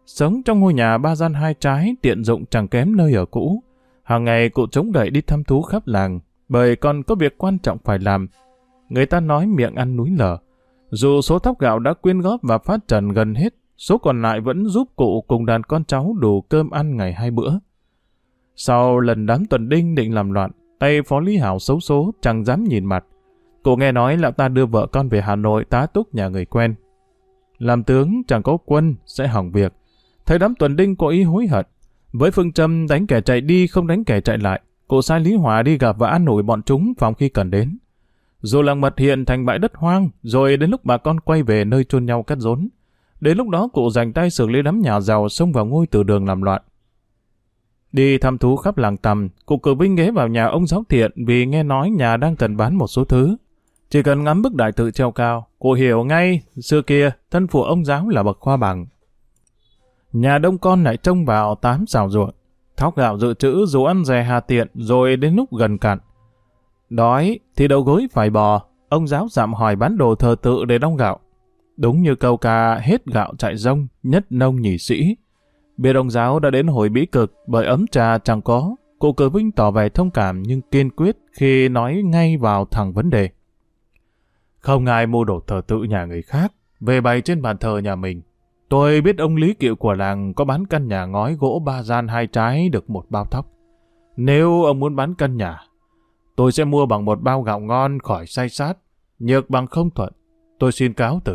A: Sống trong ngôi nhà 3 gian 2 trái tiện dụng chẳng kém nơi ở cũ. Hàng ngày cụ chống đẩy đi thăm thú khắp làng, bởi còn có việc quan trọng phải làm. Người ta nói miệng ăn núi lở. Dù số thóc gạo đã quyên góp và phát trần gần hết, số còn lại vẫn giúp cụ cùng đàn con cháu đủ cơm ăn ngày 2 bữa. Sau lần đám tuần đinh định làm loạn, tay Phó Lý Hảo xấu số chẳng dám nhìn mặt. Cụ nghe nói lão ta đưa vợ con về Hà Nội tá túc nhà người quen. Làm tướng chẳng có quân sẽ hỏng việc. Thấy đám tuần đinh có ý hối hận. Với phương châm đánh kẻ chạy đi không đánh kẻ chạy lại, cụ sai Lý Hòa đi gặp và an ủi bọn chúng phòng khi cần đến. Dù làng Mật hiện thành bãi đất hoang, rồi đến lúc bà con quay về nơi chôn nhau cắt rốn. Đến lúc đó cụ dành tay xử lý đám nhà giàu xông vào ngôi từ đường làm loạn. Đi thăm thú khắp làng Tầm, cụ cử binh ghé vào nhà ông Giáo Thiện vì nghe nói nhà đang cần bán một số thứ. Chỉ cần ngắm bức đại tự treo cao, cụ hiểu ngay xưa kia thân phụ ông Giáo là bậc khoa bằng. Nhà đông con lại trông vào 8 xào ruộng, thóc gạo dự trữ dù ăn rẻ hà tiện rồi đến lúc gần cạn. Đói thì đầu gối phải bò, ông Giáo dạm hỏi bán đồ thờ tự để đong gạo. Đúng như câu ca hết gạo chạy rông, nhất nông nhì sĩ. Biết ông Giáo đã đến hồi bĩ cực bởi ấm trà chẳng có, cụ cử binh tỏ vẻ thông cảm nhưng kiên quyết khi nói ngay vào thẳng vấn đề. Không ai mua đồ thờ tự nhà người khác, về bày trên bàn thờ nhà mình. Tôi biết ông Lý Kiệu của làng có bán căn nhà ngói gỗ 3 gian 2 trái được 1 bao thóc. Nếu ông muốn bán căn nhà, tôi sẽ mua bằng 1 bao gạo ngon khỏi say sát, nhược bằng không thuận. Tôi xin cáo từ.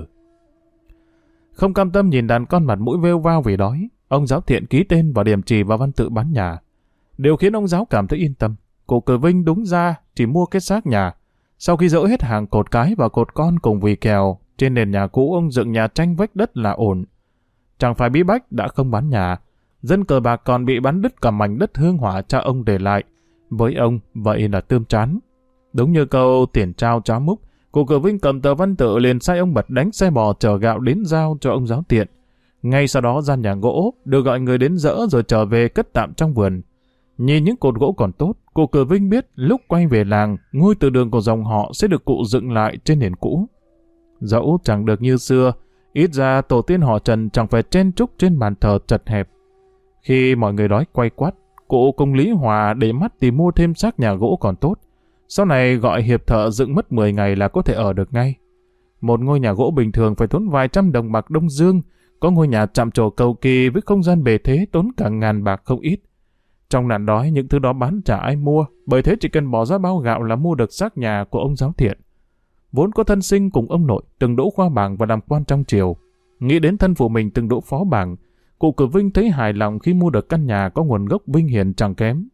A: Không cam tâm nhìn đàn con mặt mũi vêu vao vì đói, ông Giáo Thiện ký tên vào điểm chỉ và văn tự bán nhà. Điều khiến ông Giáo cảm thấy yên tâm, cụ cử Vinh đúng ra chỉ mua cái xác nhà. Sau khi dỡ hết hàng cột cái và cột con cùng vì kèo, trên nền nhà cũ ông dựng nhà tranh vách đất là ổn. Chẳng phải bí bách đã không bán nhà, dân cờ bạc còn bị bắn đứt cả mảnh đất hương hỏa cha ông để lại. Với ông, vậy là tươm chán. Đúng như câu tiền trao cháo múc, cụ cử Vinh cầm tờ văn tự liền sai ông Bật đánh xe bò chở gạo đến giao cho ông Giáo Thiện. Ngay sau đó gian nhà gỗ được gọi người đến dỡ rồi trở về cất tạm trong vườn. Nhìn những cột gỗ còn tốt, cụ cử Vinh biết lúc quay về làng, ngôi từ đường của dòng họ sẽ được cụ dựng lại trên nền cũ. Dẫu chẳng được như xưa, ít ra tổ tiên họ Trần chẳng phải chen chúc trên bàn thờ chật hẹp. Khi mọi người đói quay quắt, cụ cùng Lý Hòa để mắt tìm mua thêm xác nhà gỗ còn tốt. Sau này gọi hiệp thợ dựng mất 10 ngày là có thể ở được ngay. Một ngôi nhà gỗ bình thường phải tốn vài trăm đồng bạc Đông Dương, có ngôi nhà chạm trổ cầu kỳ với không gian bề thế tốn cả ngàn bạc không ít. Trong nạn đói những thứ đó bán chả ai mua, bởi thế chỉ cần bỏ ra bao gạo là mua được xác nhà của ông Giáo Thiện. Vốn có thân sinh cùng ông nội từng đỗ khoa bảng và làm quan trong triều. Nghĩ đến thân phụ mình từng đỗ phó bảng, cụ cử Vinh thấy hài lòng khi mua được căn nhà có nguồn gốc vinh hiển chẳng kém.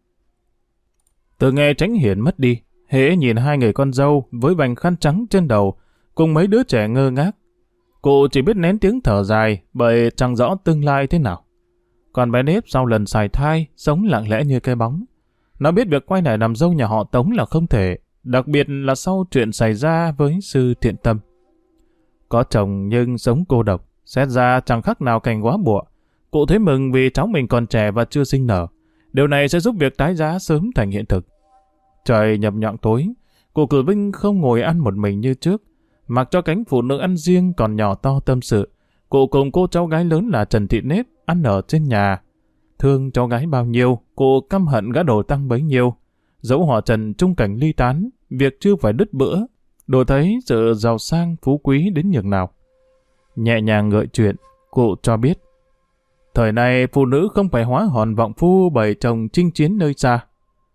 A: Từ ngày Tránh Hiển mất đi, hễ nhìn 2 người con dâu với vành khăn trắng trên đầu cùng mấy đứa trẻ ngơ ngác, cụ chỉ biết nén tiếng thở dài bởi chẳng rõ tương lai thế nào. Còn bé Nếp sau lần sài thai sống lặng lẽ như cái bóng. Nó biết việc quay lại làm dâu nhà họ Tống là không thể, đặc biệt là sau chuyện xảy ra với sư Thiện Tâm. Có chồng nhưng sống cô độc, xét ra chẳng khác nào cành quá bụa. Cụ thấy mừng vì cháu mình còn trẻ và chưa sinh nở. Điều này sẽ giúp việc tái giá sớm thành hiện thực. Trời nhập nhọn tối, cụ cử Vinh không ngồi ăn một mình như trước, mặc cho cánh phụ nữ ăn riêng còn nhỏ to tâm sự. Cụ cùng cô cháu gái lớn là Trần Thị Nếp ăn ở trên nhà. Thương cháu gái bao nhiêu, cụ căm hận gã Đồ Tăng bấy nhiêu. Dẫu họ Trần chung cảnh ly tán, việc chưa phải đứt bữa, đồ thấy sự giàu sang phú quý đến nhường nào. Nhẹ nhàng gợi chuyện, cụ cho biết. Thời này phụ nữ không phải hóa hòn vọng phu bởi chồng chinh chiến nơi xa.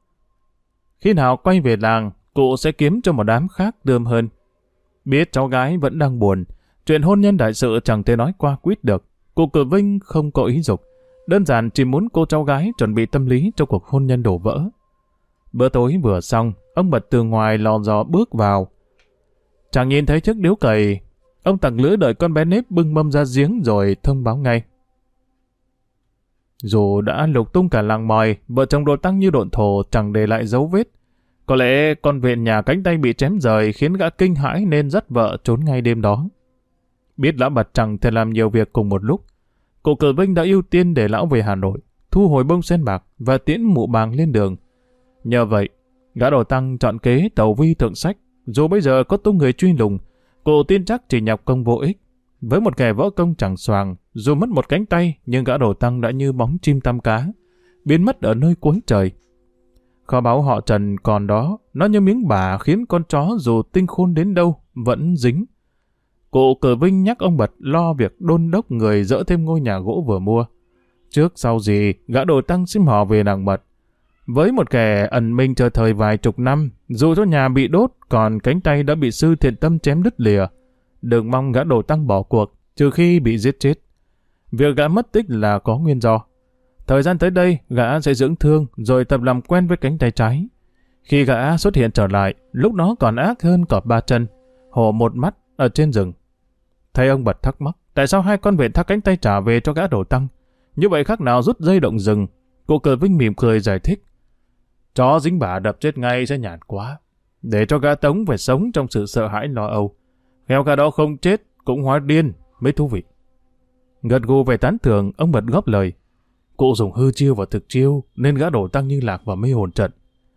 A: Khi nào quay về làng, cụ sẽ kiếm cho một đám khác tươm hơn. Biết cháu gái vẫn đang buồn, chuyện hôn nhân đại sự chẳng thể nói qua quýt được. Cụ cử Vinh không có ý dục, đơn giản chỉ muốn cô cháu gái chuẩn bị tâm lý cho cuộc hôn nhân đổ vỡ. Bữa tối vừa xong, ông Bật từ ngoài lò dò bước vào. Chẳng nhìn thấy chiếc điếu cày, ông tặc lưỡi đợi con bé Nếp bưng mâm ra giếng rồi thông báo ngay. Dù đã lục tung cả làng mòi, vợ chồng Đồ Tăng như độn thổ chẳng để lại dấu vết. Có lẽ con vện nhà cánh tay bị chém rời khiến gã kinh hãi nên dắt vợ trốn ngay đêm đó. Biết lão Bật chẳng thể làm nhiều việc cùng một lúc, cụ cử Vinh đã ưu tiên để lão về Hà Nội, thu hồi bông sen bạc và tiễn mụ bàng lên đường. Nhờ vậy, gã Đồ Tăng chọn kế tàu vi thượng sách. Dù bây giờ có tung người truy lùng, cụ tin chắc chỉ nhọc công vô ích. Với một kẻ võ công chẳng xoàng, dù mất một cánh tay, nhưng gã đầu tăng đã như bóng chim tăm cá, biến mất ở nơi cuối trời. Kho báu họ Trần còn đó, nó như miếng bả khiến con chó dù tinh khôn đến đâu, vẫn dính. Cụ Cử Vinh nhắc ông Bật lo việc đôn đốc người dỡ thêm ngôi nhà gỗ vừa mua. Trước sau gì, gã đầu tăng xin họ về nàng Mật. Với một kẻ ẩn mình chờ thời vài chục năm, dù cho nhà bị đốt, còn cánh tay đã bị sư thiện tâm chém đứt lìa. Đừng mong gã đầu tăng bỏ cuộc, trừ khi bị giết chết. Việc gã mất tích là có nguyên do. Thời gian tới đây, gã sẽ dưỡng thương, rồi tập làm quen với cánh tay trái. Khi gã xuất hiện trở lại, lúc nó còn ác hơn cọp ba chân, hổ một mắt ở trên rừng. Thấy ông Bật thắc mắc, tại sao hai con vẹn thắt cánh tay trả về cho gã đầu tăng? Như vậy khác nào rút dây động rừng. Cụ Cử Vinh mỉm cười giải thích. Chó dính bả đập chết ngay sẽ nhàn quá. Để cho gã Tống phải sống trong sự sợ hãi lo âu. Khéo gã đó không chết, cũng hóa điên, mới thú vị. Gật gù về tán thưởng, ông Bật góp lời. Cụ dùng hư chiêu và thực chiêu, nên gã đầu tăng như lạc vào mê hồn trận.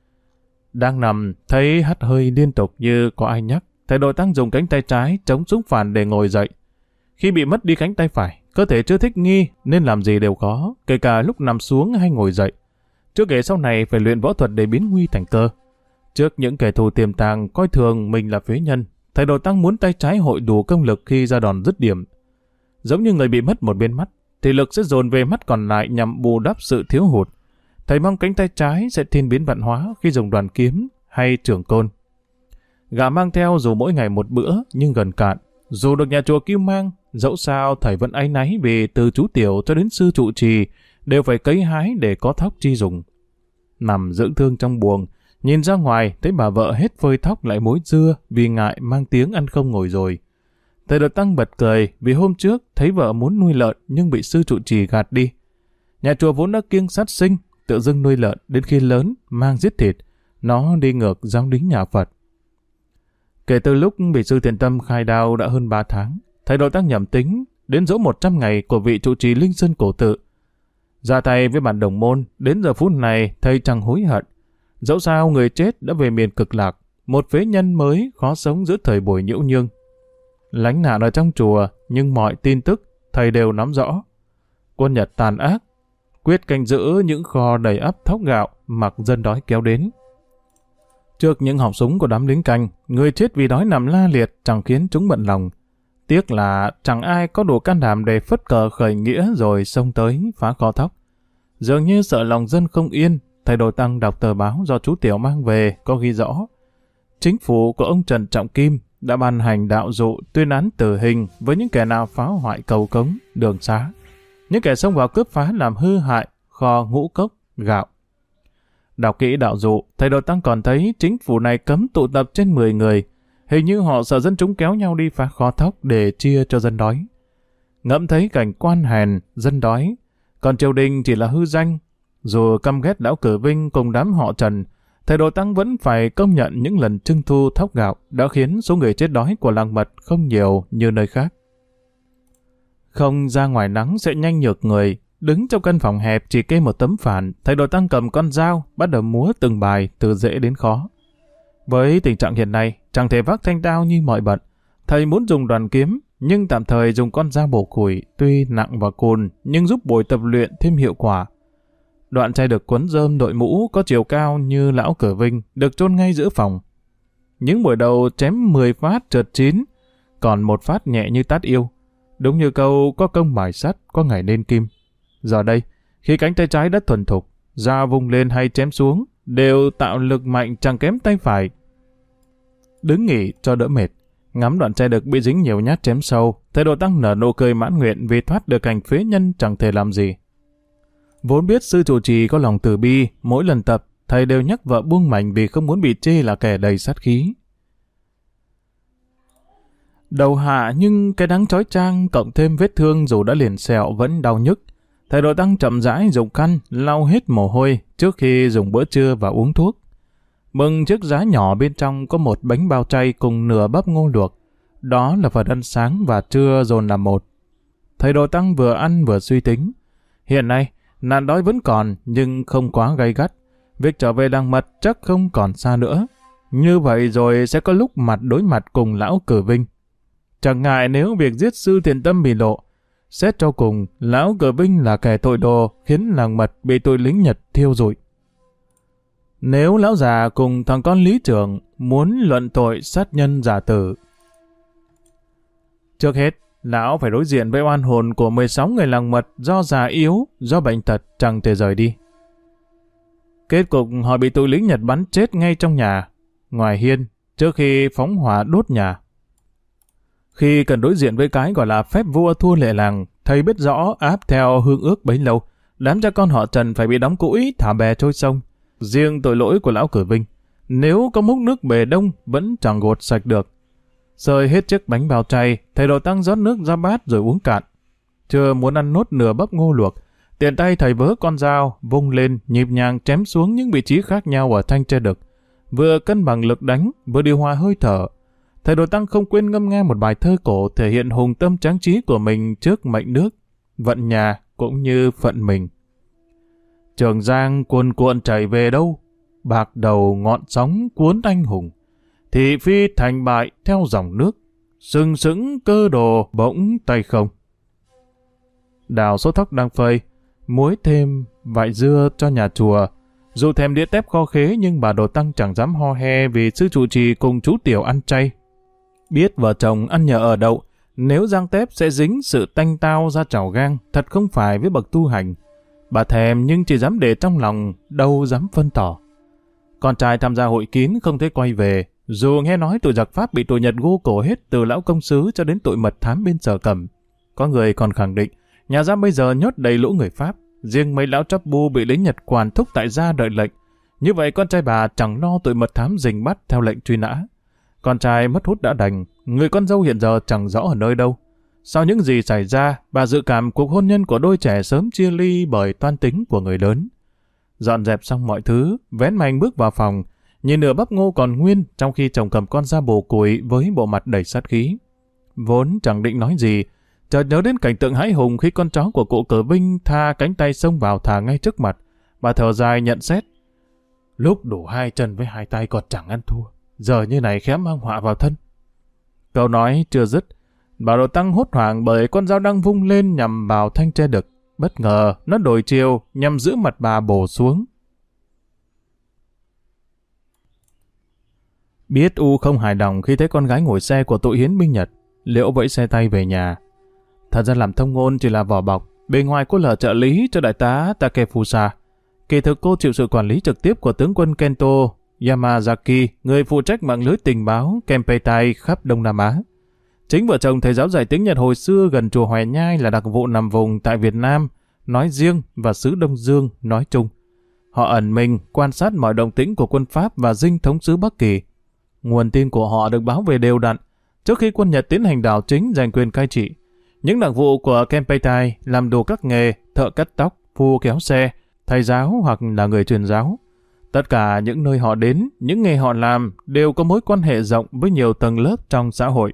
A: Đang nằm, thấy hắt hơi liên tục như có ai nhắc. Thầy đội tăng dùng cánh tay trái chống súng phản để ngồi dậy. Khi bị mất đi cánh tay phải, cơ thể chưa thích nghi nên làm gì đều có, kể cả lúc nằm xuống hay ngồi dậy. Chưa kể sau này phải luyện võ thuật để biến nguy thành cơ. Trước những kẻ thù tiềm tàng coi thường mình là phế nhân, thầy đội tăng muốn tay trái hội đủ công lực khi ra đòn dứt điểm. Giống như người bị mất một bên mắt, thì lực sẽ dồn về mắt còn lại nhằm bù đắp sự thiếu hụt. Thầy mong cánh tay trái sẽ thiên biến vạn hóa khi dùng đoàn kiếm hay trường côn. Gã mang theo dù mỗi ngày một bữa nhưng gần cạn. Dù được nhà chùa cứu mang, dẫu sao thầy vẫn áy náy vì từ chú tiểu cho đến sư trụ trì đều phải cấy hái để có thóc chi dùng. Nằm dưỡng thương trong buồng, nhìn ra ngoài thấy bà vợ hết phơi thóc lại mối dưa vì ngại mang tiếng ăn không ngồi rồi. Thầy Đợt Tăng bật cười vì hôm trước thấy vợ muốn nuôi lợn nhưng bị sư trụ trì gạt đi. Nhà chùa vốn đã kiêng sát sinh, tự dưng nuôi lợn đến khi lớn mang giết thịt, nó đi ngược giáo lý nhà Phật. Kể từ lúc bị sư thiện tâm khai đao đã hơn 3 tháng, thầy Đợt Tăng nhẩm tính đến dỗ 100 ngày của vị trụ trì Linh Sơn Cổ Tự. Ra tay với bạn đồng môn, đến giờ phút này thầy chẳng hối hận. Dẫu sao người chết đã về miền cực lạc, một phế nhân mới khó sống giữa thời buổi nhiễu nhương. Lánh nạn ở trong chùa, nhưng mọi tin tức thầy đều nắm rõ. Quân Nhật tàn ác, quyết canh giữ những kho đầy ắp thóc gạo mặc dân đói kéo đến. Trước những họng súng của đám lính canh, người chết vì đói nằm la liệt chẳng khiến chúng bận lòng. Tiếc là chẳng ai có đủ can đảm để phất cờ khởi nghĩa rồi xông tới phá kho thóc. Dường như sợ lòng dân không yên, thầy Đợt Tăng đọc tờ báo do chú Tiểu mang về có ghi rõ. Chính phủ của ông Trần Trọng Kim đã ban hành đạo dụ tuyên án tử hình với những kẻ nào phá hoại cầu cống, đường xá, những kẻ xông vào cướp phá làm hư hại kho ngũ cốc, gạo. Đọc kỹ đạo dụ, thầy Đợt Tăng còn thấy chính phủ này cấm tụ tập trên 10 người, hình như họ sợ dân chúng kéo nhau đi phá kho thóc để chia cho dân đói. Ngẫm thấy cảnh quan hèn, dân đói, còn triều đình chỉ là hư danh. Dù căm ghét lão Cử Vinh cùng đám họ Trần, thầy Đợt Tăng vẫn phải công nhận những lần trưng thu thóc gạo đã khiến số người chết đói của làng Mật không nhiều như nơi khác. Không ra ngoài nắng sẽ nhanh nhược người, đứng trong căn phòng hẹp chỉ kê một tấm phản, thầy Đợt Tăng cầm con dao bắt đầu múa từng bài từ dễ đến khó. Với tình trạng hiện nay, chẳng thể vác thanh đao như mọi bận. Thầy muốn dùng đoàn kiếm, nhưng tạm thời dùng con dao bổ củi, tuy nặng và cùn nhưng giúp buổi tập luyện thêm hiệu quả. Đoạn trai được quấn rơm đội mũ có chiều cao như lão Cử Vinh được chôn ngay giữa phòng. Những buổi đầu chém 10 phát trượt 9, còn một phát nhẹ như tát yêu. Đúng như câu có công mài sắt, có ngày nên kim. Giờ đây, khi cánh tay trái đã thuần thục, dao vung lên hay chém xuống đều tạo lực mạnh chẳng kém tay phải. Đứng nghỉ cho đỡ mệt, ngắm đoạn trai được bị dính nhiều nhát chém sâu, thầy Đợt Tăng nở nụ cười mãn nguyện vì thoát được cảnh phế nhân chẳng thể làm gì. Vốn biết sư trụ trì có lòng từ bi, mỗi lần tập, thầy đều nhắc vợ buông mảnh vì không muốn bị chê là kẻ đầy sát khí. Đầu hạ nhưng cái đắng chói chang cộng thêm vết thương dù đã liền sẹo vẫn đau nhức. Thầy Đợt Tăng chậm rãi dùng khăn lau hết mồ hôi trước khi dùng bữa trưa và uống thuốc. Mừng chiếc giá nhỏ bên trong có một bánh bao chay cùng nửa bắp ngô luộc. Đó là phần ăn sáng và trưa dồn làm một. Thầy Đợt Tăng vừa ăn vừa suy tính. Hiện nay, nạn đói vẫn còn nhưng không quá gay gắt. Việc trở về làng Mật chắc không còn xa nữa. Như vậy rồi sẽ có lúc mặt đối mặt cùng lão Cử Vinh. Chẳng ngại nếu việc giết sư thiện tâm bị lộ. Xét cho cùng, lão Cờ Vinh là kẻ tội đồ, khiến làng Mật bị tụi lính Nhật thiêu rụi. Nếu lão già cùng thằng con lý trưởng muốn luận tội sát nhân giả tử, trước hết, lão phải đối diện với oan hồn của 16 người làng Mật do già yếu, do bệnh tật chẳng thể rời đi. Kết cục họ bị tụi lính Nhật bắn chết ngay trong nhà, ngoài hiên, trước khi phóng hỏa đốt nhà. Khi cần đối diện với cái gọi là phép vua thua lệ làng, thầy biết rõ áp theo hương ước bấy lâu, đám cha con họ Trần phải bị đóng cũi thả bè trôi sông. Riêng tội lỗi của lão Cử Vinh, nếu có múc nước bề đông vẫn chẳng gột sạch được. Sơi hết chiếc bánh bao chay, thầy Đồ Tăng rót nước ra bát rồi uống cạn. Chưa muốn ăn nốt nửa bắp ngô luộc, tiện tay thầy vớ con dao, vung lên, nhịp nhàng chém xuống những vị trí khác nhau ở thanh tre đực. Vừa cân bằng lực đánh, vừa điều hòa hơi thở. Thầy Đồ Tăng không quên ngâm nghe một bài thơ cổ thể hiện hùng tâm tráng trí của mình trước mệnh nước, vận nhà cũng như phận mình. Trường Giang cuồn cuộn chảy về đâu, bạc đầu ngọn sóng cuốn anh hùng. Thị phi thành bại theo dòng nước, sừng sững cơ đồ bỗng tay không. Đào số thóc đang phơi, muối thêm vại dưa cho nhà chùa. Dù thèm đĩa tép kho khế nhưng bà Đồ Tăng chẳng dám ho he vì sư trụ trì cùng chú Tiểu ăn chay. Biết vợ chồng ăn nhờ ở đậu, nếu rang tép sẽ dính sự tanh tao ra trào gang, thật không phải với bậc tu hành. Bà thèm nhưng chỉ dám để trong lòng, đâu dám phân tỏ. Con trai tham gia hội kín không thấy quay về, dù nghe nói tụi giặc Pháp bị tụi Nhật gô cổ hết từ lão công sứ cho đến tụi mật thám bên Sở Cẩm. Có người còn khẳng định, nhà giam bây giờ nhốt đầy lũ người Pháp, riêng mấy lão chắp bu bị lính Nhật quản thúc tại gia đợi lệnh. Như vậy con trai bà chẳng lo tụi mật thám rình bắt theo lệnh truy nã. Con trai mất hút đã đành, người con dâu hiện giờ chẳng rõ ở nơi đâu. Sau những gì xảy ra, bà dự cảm cuộc hôn nhân của đôi trẻ sớm chia ly bởi toan tính của người lớn. Dọn dẹp xong mọi thứ, vén mành bước vào phòng, nhìn nửa bắp ngô còn nguyên trong khi chồng cầm con ra bổ củi với bộ mặt đầy sát khí. Vốn chẳng định nói gì, chợt nhớ đến cảnh tượng hãi hùng khi con chó của cụ Cờ Vinh tha cánh tay xông vào thả ngay trước mặt. Bà thở dài nhận xét. Lúc đủ 2 chân với 2 tay còn chẳng ăn thua, giờ như này khéo mang họa vào thân. Câu nói chưa dứt, bà Đồ Tăng hốt hoảng bởi con dao đang vung lên nhằm vào thanh tre đực. Bất ngờ, nó đổi chiều nhằm giữ mặt bà bổ xuống. Biết U không hài lòng khi thấy con gái ngồi xe của tụi hiến binh Nhật, Liễu vẫy xe tay về nhà. Thật ra làm thông ngôn chỉ là vỏ bọc, bề ngoài cô là trợ lý cho đại tá Takefusa. Kỳ thực cô chịu sự quản lý trực tiếp của tướng quân Kento Yamazaki, người phụ trách mạng lưới tình báo Kempeitai khắp Đông Nam Á. Chính vợ chồng thầy giáo dạy tiếng Nhật hồi xưa gần chùa Hoè Nhai là đặc vụ nằm vùng tại Việt Nam nói riêng và xứ Đông Dương nói chung. Họ ẩn mình quan sát mọi động tĩnh của quân Pháp và dinh thống sứ Bắc Kỳ. Nguồn tin của họ được báo về đều đặn trước khi quân Nhật tiến hành đảo chính giành quyền cai trị. Những đặc vụ của Kempeitai làm đủ các nghề, thợ cắt tóc, phu kéo xe, thầy giáo hoặc là người truyền giáo. Tất cả những nơi họ đến, những nghề họ làm đều có mối quan hệ rộng với nhiều tầng lớp trong xã hội.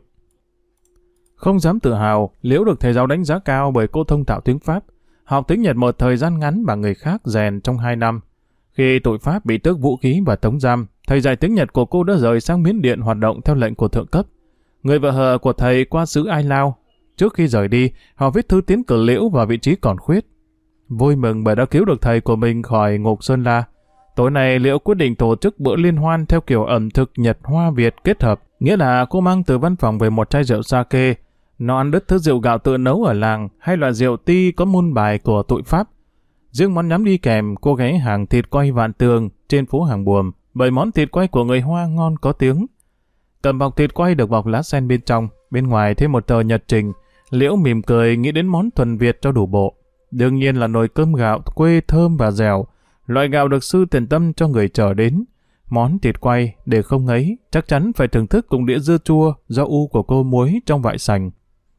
A: Không dám tự hào, Liễu được thầy giáo đánh giá cao bởi cô thông thạo tiếng Pháp, học tiếng Nhật một thời gian ngắn mà người khác rèn trong 2 năm. Khi tụi Pháp bị tước vũ khí và tống giam, thầy dạy tiếng Nhật của cô đã rời sang Miến Điện hoạt động theo lệnh của thượng cấp. Người vợ hờ của thầy qua xứ Ai Lao. Trước khi rời đi, họ viết thư tiến cử Liễu vào vị trí còn khuyết. Vui mừng bởi đã cứu được thầy của mình khỏi ngục Sơn La. Tối nay Liễu quyết định tổ chức bữa liên hoan theo kiểu ẩm thực Nhật Hoa Việt kết hợp, nghĩa là cô mang từ văn phòng về một chai rượu sake. Nó ăn đứt thứ rượu gạo tự nấu ở làng hay loại rượu ti có môn bài của tụi Pháp. Riêng món nhắm đi kèm, cô ghé hàng thịt quay Vạn Tường trên phố Hàng Buồm, bởi món thịt quay của người Hoa ngon có tiếng. Cầm bọc thịt quay được bọc lá sen bên trong, bên ngoài thêm một tờ nhật trình. Liễu mỉm cười nghĩ đến món thuần Việt cho đủ bộ. Đương nhiên là nồi cơm gạo quê thơm và dẻo, loại gạo được sư tiền tâm cho người chờ đến. Món thịt quay để không ngấy, chắc chắn phải thưởng thức cùng đĩa dưa chua do U của cô muối trong vại sành.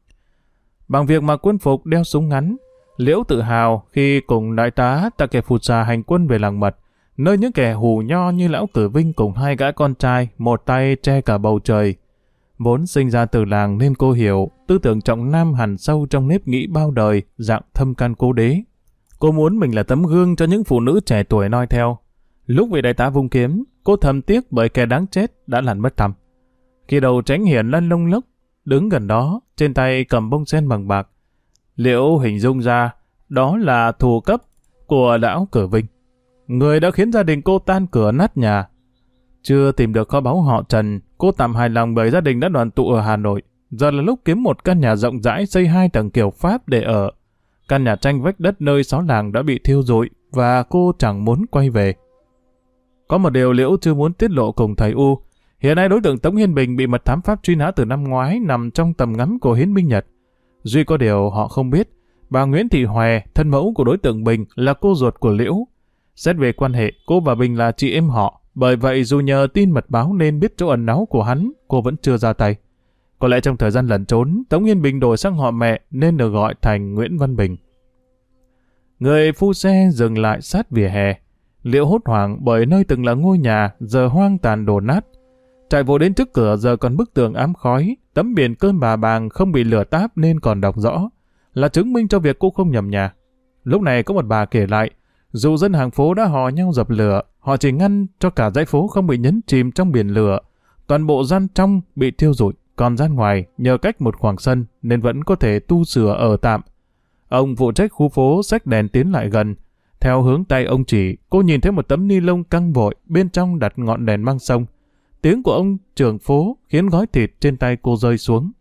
A: Bằng việc mặc quân phục đeo súng ngắn, Liễu tự hào khi cùng đại tá Takefusa hành quân về làng Mật, nơi những kẻ hù nho như lão Cử Vinh cùng 2 gã con trai, một tay che cả bầu trời. Vốn sinh ra từ làng nên cô hiểu, tư tưởng trọng nam hằn sâu trong nếp nghĩ bao đời, dạng thâm căn cố đế. Cô muốn mình là tấm gương cho những phụ nữ trẻ tuổi noi theo. Lúc vị đại tá vung kiếm, cô thầm tiếc bởi kẻ đáng chết đã lặn mất tăm. Khi đầu Tránh Hiển lăn lông lốc, đứng gần đó, trên tay cầm bông sen bằng bạc. Liễu hình dung ra đó là thù cấp của lão Cử Vinh, người đã khiến gia đình cô tan cửa nát nhà. Chưa tìm được kho báu họ Trần, cô tạm hài lòng bởi gia đình đã đoàn tụ ở Hà Nội. Giờ là lúc kiếm một căn nhà rộng rãi xây 2 tầng kiểu Pháp để ở. Căn nhà tranh vách đất nơi xó làng đã bị thiêu rụi và cô chẳng muốn quay về. Có một điều Liễu chưa muốn tiết lộ cùng thầy U. Hiện nay đối tượng Tống Hiên Bình bị mật thám Pháp truy nã từ năm ngoái, nằm trong tầm ngắm của Hiến binh Nhật. Duy có điều họ không biết, bà Nguyễn Thị Hòe, thân mẫu của đối tượng Bình, là cô ruột của Liễu. Xét về quan hệ, cô và Bình là chị em họ. Bởi vậy dù nhờ tin mật báo nên biết chỗ ẩn náu của hắn, cô vẫn chưa ra tay. Có lẽ trong thời gian lẩn trốn, Tống Hiên Bình đổi sang họ mẹ nên được gọi thành Nguyễn Văn Bình. Người phu xe dừng lại sát vỉa hè. Liễu hốt hoảng bởi nơi từng là ngôi nhà giờ hoang tàn đổ nát. Chạy vội đến trước cửa giờ còn bức tường ám khói, tấm biển cơm bà bàng không bị lửa táp nên còn đọc rõ, là chứng minh cho việc cô không nhầm nhà. Lúc này có một bà kể lại, dù dân hàng phố đã hò nhau dập lửa, họ chỉ ngăn cho cả dãy phố không bị nhấn chìm trong biển lửa. Toàn bộ gian trong bị thiêu rụi, còn gian ngoài nhờ cách một khoảng sân nên vẫn có thể tu sửa ở tạm. Ông phụ trách khu phố xách đèn tiến lại gần. Theo hướng tay ông chỉ, cô nhìn thấy một tấm ni lông căng vội, bên trong đặt ngọn đèn mang sông. Tiếng của ông trưởng phố khiến gói thịt trên tay cô rơi xuống.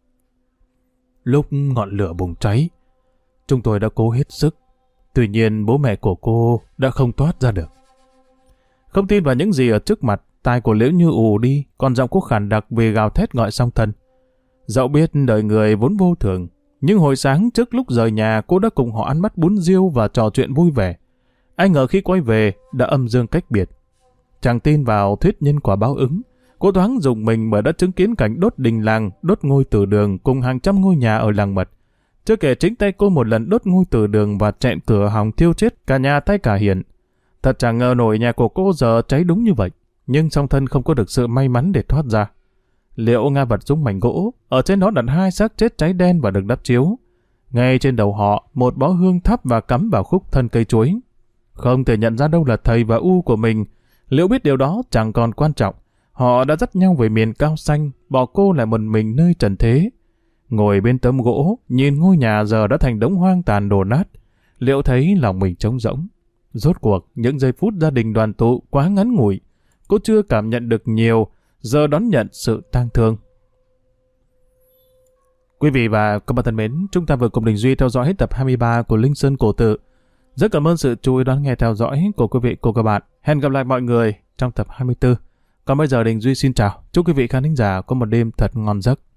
A: Lúc ngọn lửa bùng cháy, chúng tôi đã cố hết sức. Tuy nhiên bố mẹ của cô đã không thoát ra được. Không tin vào những gì ở trước mặt, tai của Liễu như ù đi, còn giọng cô khản đặc vì gào thét gọi song thân. Dẫu biết đời người vốn vô thường, nhưng hồi sáng trước lúc rời nhà cô đã cùng họ ăn bát bún riêu và trò chuyện vui vẻ. Ai ngờ khi quay về đã âm dương cách biệt. Chẳng tin vào thuyết nhân quả báo ứng, cô thoáng rùng mình bởi đã chứng kiến cảnh đốt đình làng, đốt ngôi tử đường cùng hàng trăm ngôi nhà ở làng mật. Chưa kể chính tay cô một lần đốt ngôi tử đường và chẹn cửa hòng thiêu chết cả nhà tay cả Hiền. Thật chẳng ngờ nổi nhà của cô giờ cháy đúng như vậy, nhưng song thân không có được sự may mắn để thoát ra. Liễu ngã vật xuống mảnh gỗ, ở trên đó đặt 2 xác chết cháy đen và được đắp chiếu. Ngay trên đầu họ, một bó hương thắp và cắm vào khúc thân cây chuối. Không thể nhận ra đâu là thầy và U của mình. Liễu biết điều đó chẳng còn quan trọng. Họ đã dắt nhau về miền cao xanh, bỏ cô lại một mình nơi trần thế. Ngồi bên tấm gỗ, nhìn ngôi nhà giờ đã thành đống hoang tàn đổ nát. Liễu thấy lòng mình trống rỗng. Rốt cuộc, những giây phút gia đình đoàn tụ quá ngắn ngủi. Cô chưa cảm nhận được nhiều, giờ đón nhận sự tang thương. Quý vị và các bạn thân mến, chúng ta vừa cùng Đình Duy theo dõi hết tập 23 của Linh Sơn Cổ Tự. Rất cảm ơn sự chú ý đón nghe theo dõi của quý vị và các bạn. Hẹn gặp lại mọi người trong tập 24. Còn bây giờ Đình Duy xin chào. Chúc quý vị khán thính giả có một đêm thật ngon giấc.